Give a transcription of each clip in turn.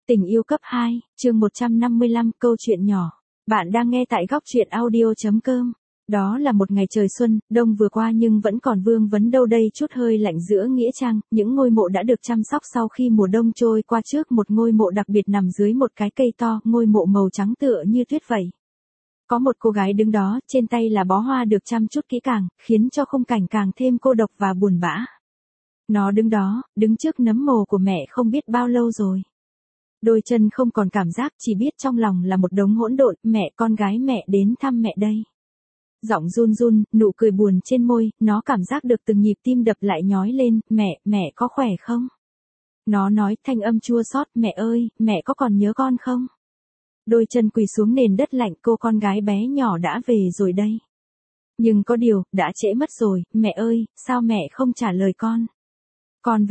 Tình yêu cấp 2, chương 155, câu chuyện nhỏ. Bạn đang nghe tại góc truyện audio.com. Đó là một ngày trời xuân, đông vừa qua nhưng vẫn còn vương vấn đâu đây chút hơi lạnh giữa nghĩa trang, những ngôi mộ đã được chăm sóc sau khi mùa đông trôi qua trước một ngôi mộ đặc biệt nằm dưới một cái cây to, ngôi mộ màu trắng tựa như tuyết vậy. Có một cô gái đứng đó, trên tay là bó hoa được chăm chút kỹ càng, khiến cho khung cảnh càng thêm cô độc và buồn bã. Nó đứng đó, đứng trước nấm mồ của mẹ không biết bao lâu rồi. Đôi chân không còn cảm giác, chỉ biết trong lòng là một đống hỗn độn, mẹ con gái mẹ đến thăm mẹ đây. Giọng run run, nụ cười buồn trên môi, nó cảm giác được từng nhịp tim đập lại nhói lên, mẹ có khỏe không? Nó nói thanh âm chua xót, mẹ ơi, mẹ có còn nhớ con không? Đôi chân quỳ xuống nền đất lạnh, cô con gái bé nhỏ đã về rồi đây. Nhưng có điều, đã trễ mất rồi, mẹ ơi, sao mẹ không trả lời con? Con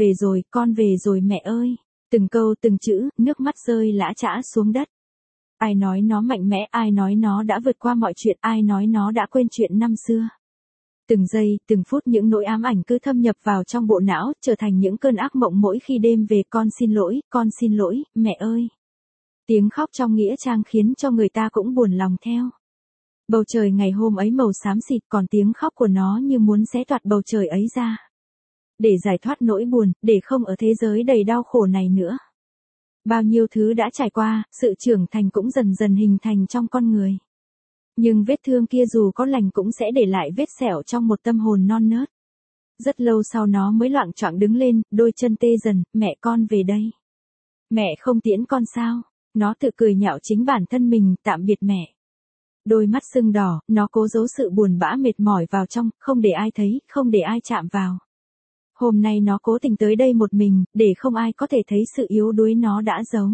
về rồi mẹ ơi. Từng câu từng chữ, nước mắt rơi lã chã xuống đất. Ai nói nó mạnh mẽ, ai nói nó đã vượt qua mọi chuyện, ai nói nó đã quên chuyện năm xưa. Từng giây, từng phút những nỗi ám ảnh cứ thâm nhập vào trong bộ não, trở thành những cơn ác mộng mỗi khi đêm về. Con xin lỗi, mẹ ơi. Tiếng khóc trong nghĩa trang khiến cho người ta cũng buồn lòng theo. Bầu trời ngày hôm ấy màu xám xịt, còn tiếng khóc của nó như muốn xé toạc bầu trời ấy ra. Để giải thoát nỗi buồn, để không ở thế giới đầy đau khổ này nữa. Bao nhiêu thứ đã trải qua, sự trưởng thành cũng dần dần hình thành trong con người. Nhưng vết thương kia dù có lành cũng sẽ để lại vết sẹo trong một tâm hồn non nớt. Rất lâu sau nó mới loạng choạng đứng lên, đôi chân tê dần, mẹ con về đây. Mẹ không tiễn con sao? Nó tự cười nhạo chính bản thân mình, tạm biệt mẹ. Đôi mắt sưng đỏ, nó cố giấu sự buồn bã mệt mỏi vào trong, không để ai thấy, không để ai chạm vào. Hôm nay nó cố tình tới đây một mình, để không ai có thể thấy sự yếu đuối nó đã giấu.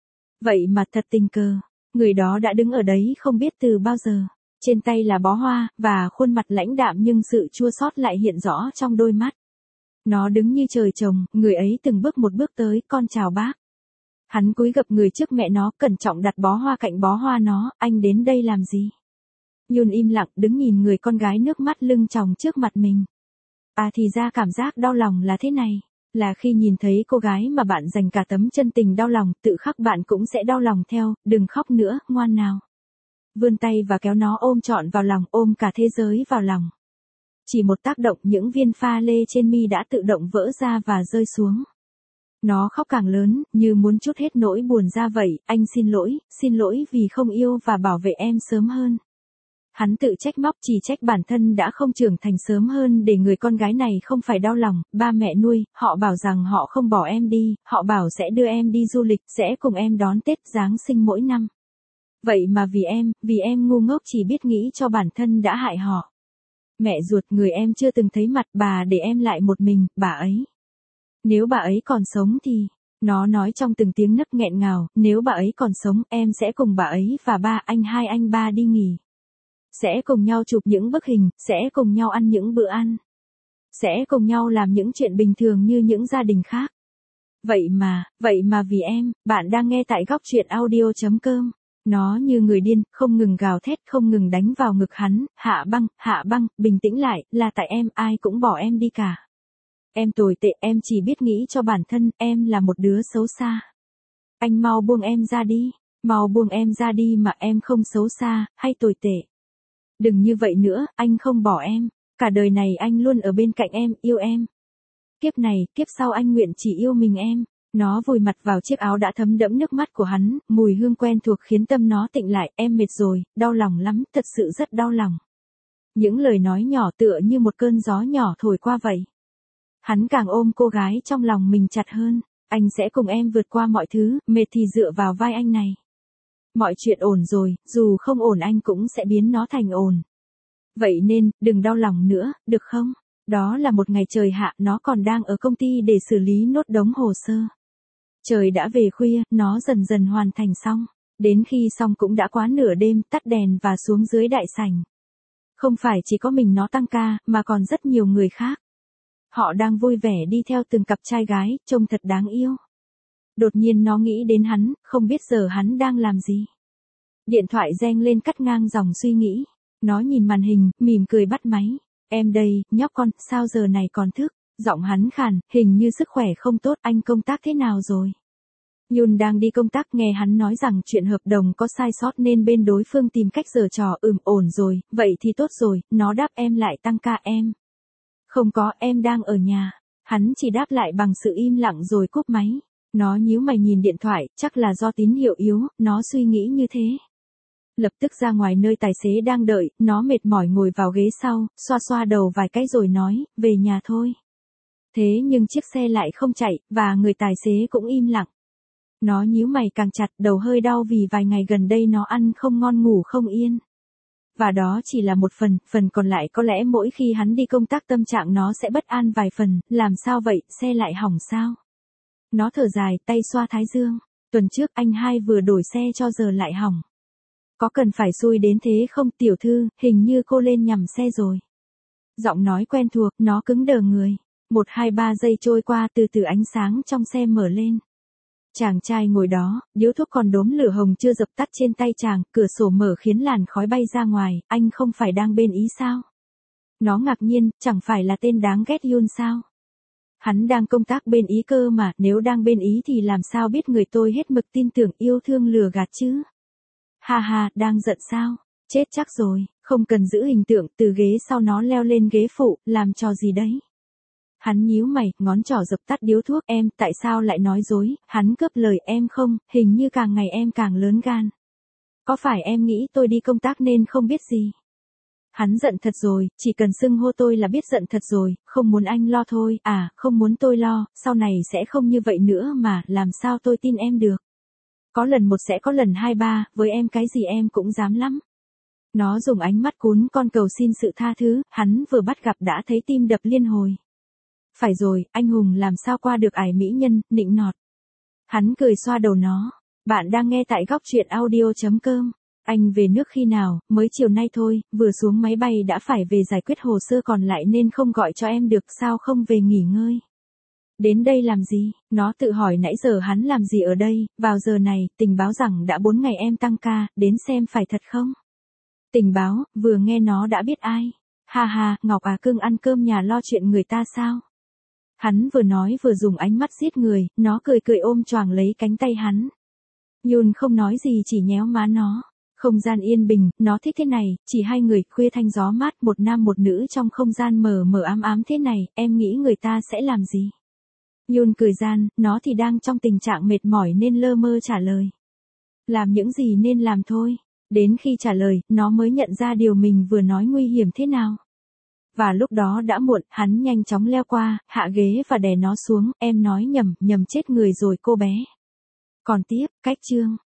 Vậy mà thật tình cờ, người đó đã đứng ở đấy không biết từ bao giờ. Trên tay là bó hoa, và khuôn mặt lãnh đạm nhưng sự chua xót lại hiện rõ trong đôi mắt. Nó đứng như trời trồng, người ấy từng bước một bước tới, con chào bác. Hắn cúi gập người trước mẹ nó, cẩn trọng đặt bó hoa cạnh bó hoa nó, anh đến đây làm gì? Yun im lặng đứng nhìn người con gái nước mắt lưng tròng trước mặt mình. À thì ra cảm giác đau lòng là thế này, là khi nhìn thấy cô gái mà bạn dành cả tấm chân tình đau lòng, tự khắc bạn cũng sẽ đau lòng theo, đừng khóc nữa, ngoan nào. Vươn tay và kéo nó ôm trọn vào lòng, ôm cả thế giới vào lòng. Chỉ một tác động, những viên pha lê trên mi đã tự động vỡ ra và rơi xuống. Nó khóc càng lớn, như muốn trút hết nỗi buồn ra vậy, anh xin lỗi vì không yêu và bảo vệ em sớm hơn. Hắn tự trách móc, chỉ trách bản thân đã không trưởng thành sớm hơn để người con gái này không phải đau lòng. Ba mẹ nuôi, họ bảo rằng họ không bỏ em đi, họ bảo sẽ đưa em đi du lịch, sẽ cùng em đón Tết Giáng sinh mỗi năm. Vậy mà vì em ngu ngốc chỉ biết nghĩ cho bản thân đã hại họ. Mẹ ruột người em chưa từng thấy mặt, bà để em lại một mình, bà ấy. Nếu bà ấy còn sống thì, nó nói trong từng tiếng nấc nghẹn ngào, nếu bà ấy còn sống, em sẽ cùng bà ấy và anh ba đi nghỉ. Sẽ cùng nhau chụp những bức hình, sẽ cùng nhau ăn những bữa ăn. Sẽ cùng nhau làm những chuyện bình thường như những gia đình khác. Vậy mà vì em, bạn đang nghe tại góc truyện audio.com. Nó như người điên, không ngừng gào thét, không ngừng đánh vào ngực hắn, hạ băng, bình tĩnh lại, là tại em, ai cũng bỏ em đi cả. Em tồi tệ, em chỉ biết nghĩ cho bản thân, em là một đứa xấu xa. Anh mau buông em ra đi mà em không xấu xa, hay tồi tệ. Đừng như vậy nữa, anh không bỏ em. Cả đời này anh luôn ở bên cạnh em, yêu em. Kiếp này, kiếp sau anh nguyện chỉ yêu mình em. Nó vùi mặt vào chiếc áo đã thấm đẫm nước mắt của hắn, mùi hương quen thuộc khiến tâm nó tịnh lại. Em mệt rồi, đau lòng lắm, thật sự rất đau lòng. Những lời nói nhỏ tựa như một cơn gió nhỏ thổi qua vậy. Hắn càng ôm cô gái trong lòng mình chặt hơn. Anh sẽ cùng em vượt qua mọi thứ, mệt thì dựa vào vai anh này. Mọi chuyện ổn rồi, dù không ổn anh cũng sẽ biến nó thành ổn. Vậy nên, đừng đau lòng nữa, được không? Đó là một ngày trời hạ, nó còn đang ở công ty để xử lý nốt đống hồ sơ. Trời đã về khuya, nó dần dần hoàn thành xong. Đến khi xong cũng đã quá nửa đêm, tắt đèn và xuống dưới đại sảnh. Không phải chỉ có mình nó tăng ca, mà còn rất nhiều người khác. Họ đang vui vẻ đi theo từng cặp trai gái, trông thật đáng yêu. Đột nhiên nó nghĩ đến hắn, không biết giờ hắn đang làm gì. Điện thoại reng lên cắt ngang dòng suy nghĩ. Nó nhìn màn hình, mỉm cười bắt máy. Em đây, nhóc con, sao giờ này còn thức? Giọng hắn khàn, hình như sức khỏe không tốt, anh công tác thế nào rồi? Yoon đang đi công tác nghe hắn nói rằng chuyện hợp đồng có sai sót nên bên đối phương tìm cách giở trò ổn rồi, vậy thì tốt rồi, nó đáp em lại tăng ca em. Không có, em đang ở nhà. Hắn chỉ đáp lại bằng sự im lặng rồi cúp máy. Nó nhíu mày nhìn điện thoại, chắc là do tín hiệu yếu, nó suy nghĩ như thế. Lập tức ra ngoài nơi tài xế đang đợi, nó mệt mỏi ngồi vào ghế sau, xoa xoa đầu vài cái rồi nói, về nhà thôi. Thế nhưng chiếc xe lại không chạy, và người tài xế cũng im lặng. Nó nhíu mày càng chặt, đầu hơi đau vì vài ngày gần đây nó ăn không ngon ngủ không yên. Và đó chỉ là một phần còn lại có lẽ mỗi khi hắn đi công tác tâm trạng nó sẽ bất an vài phần, làm sao vậy, xe lại hỏng sao? Nó thở dài, tay xoa thái dương. Tuần trước anh hai vừa đổi xe cho giờ lại hỏng. Có cần phải xui đến thế không tiểu thư, hình như cô lên nhầm xe rồi. Giọng nói quen thuộc, nó cứng đờ người. 1, 2, 3 giây trôi qua từ từ ánh sáng trong xe mở lên. Chàng trai ngồi đó, điếu thuốc còn đốm lửa hồng chưa dập tắt trên tay chàng, cửa sổ mở khiến làn khói bay ra ngoài, anh không phải đang bên Ý sao? Nó ngạc nhiên, chẳng phải là tên đáng ghét Yoon sao? Hắn đang công tác bên Ý cơ mà, nếu đang bên Ý thì làm sao biết người tôi hết mực tin tưởng yêu thương lừa gạt chứ? Ha ha, đang giận sao? Chết chắc rồi, không cần giữ hình tượng, từ ghế sau nó leo lên ghế phụ, làm trò gì đấy? Hắn nhíu mày, ngón trỏ dập tắt điếu thuốc, em, tại sao lại nói dối, hắn cướp lời em không, hình như càng ngày em càng lớn gan. Có phải em nghĩ tôi đi công tác nên không biết gì? Hắn giận thật rồi, chỉ cần xưng hô tôi là biết giận thật rồi, không muốn anh lo thôi, không muốn tôi lo, sau này sẽ không như vậy nữa mà, làm sao tôi tin em được. Có lần 1 sẽ có lần 2, 3, với em cái gì em cũng dám lắm. Nó dùng ánh mắt cún con cầu xin sự tha thứ, hắn vừa bắt gặp đã thấy tim đập liên hồi. Phải rồi, anh hùng làm sao qua được ải mỹ nhân, nịnh nọt. Hắn cười xoa đầu nó. Bạn đang nghe tại góc truyện audio.com. Anh về nước khi nào, mới chiều nay thôi, vừa xuống máy bay đã phải về giải quyết hồ sơ còn lại nên không gọi cho em được, sao không về nghỉ ngơi. Đến đây làm gì, nó tự hỏi nãy giờ hắn làm gì ở đây, vào giờ này, tình báo rằng đã 4 ngày em tăng ca, đến xem phải thật không. Tình báo, vừa nghe nó đã biết ai. Ha ha, Ngọc à cưng ăn cơm nhà lo chuyện người ta sao. Hắn vừa nói vừa dùng ánh mắt giết người, nó cười cười ôm choàng lấy cánh tay hắn. Yoon không nói gì chỉ nhéo má nó. Không gian yên bình, nó thích thế này, chỉ hai người, khuya thanh gió mát, một nam một nữ trong không gian mờ mờ ám ám thế này, em nghĩ người ta sẽ làm gì? Yoon cười gian, nó thì đang trong tình trạng mệt mỏi nên lơ mơ trả lời. Làm những gì nên làm thôi. Đến khi trả lời, nó mới nhận ra điều mình vừa nói nguy hiểm thế nào. Và lúc đó đã muộn, hắn nhanh chóng leo qua, hạ ghế và đè nó xuống, em nói nhầm chết người rồi cô bé. Còn tiếp, cách chương.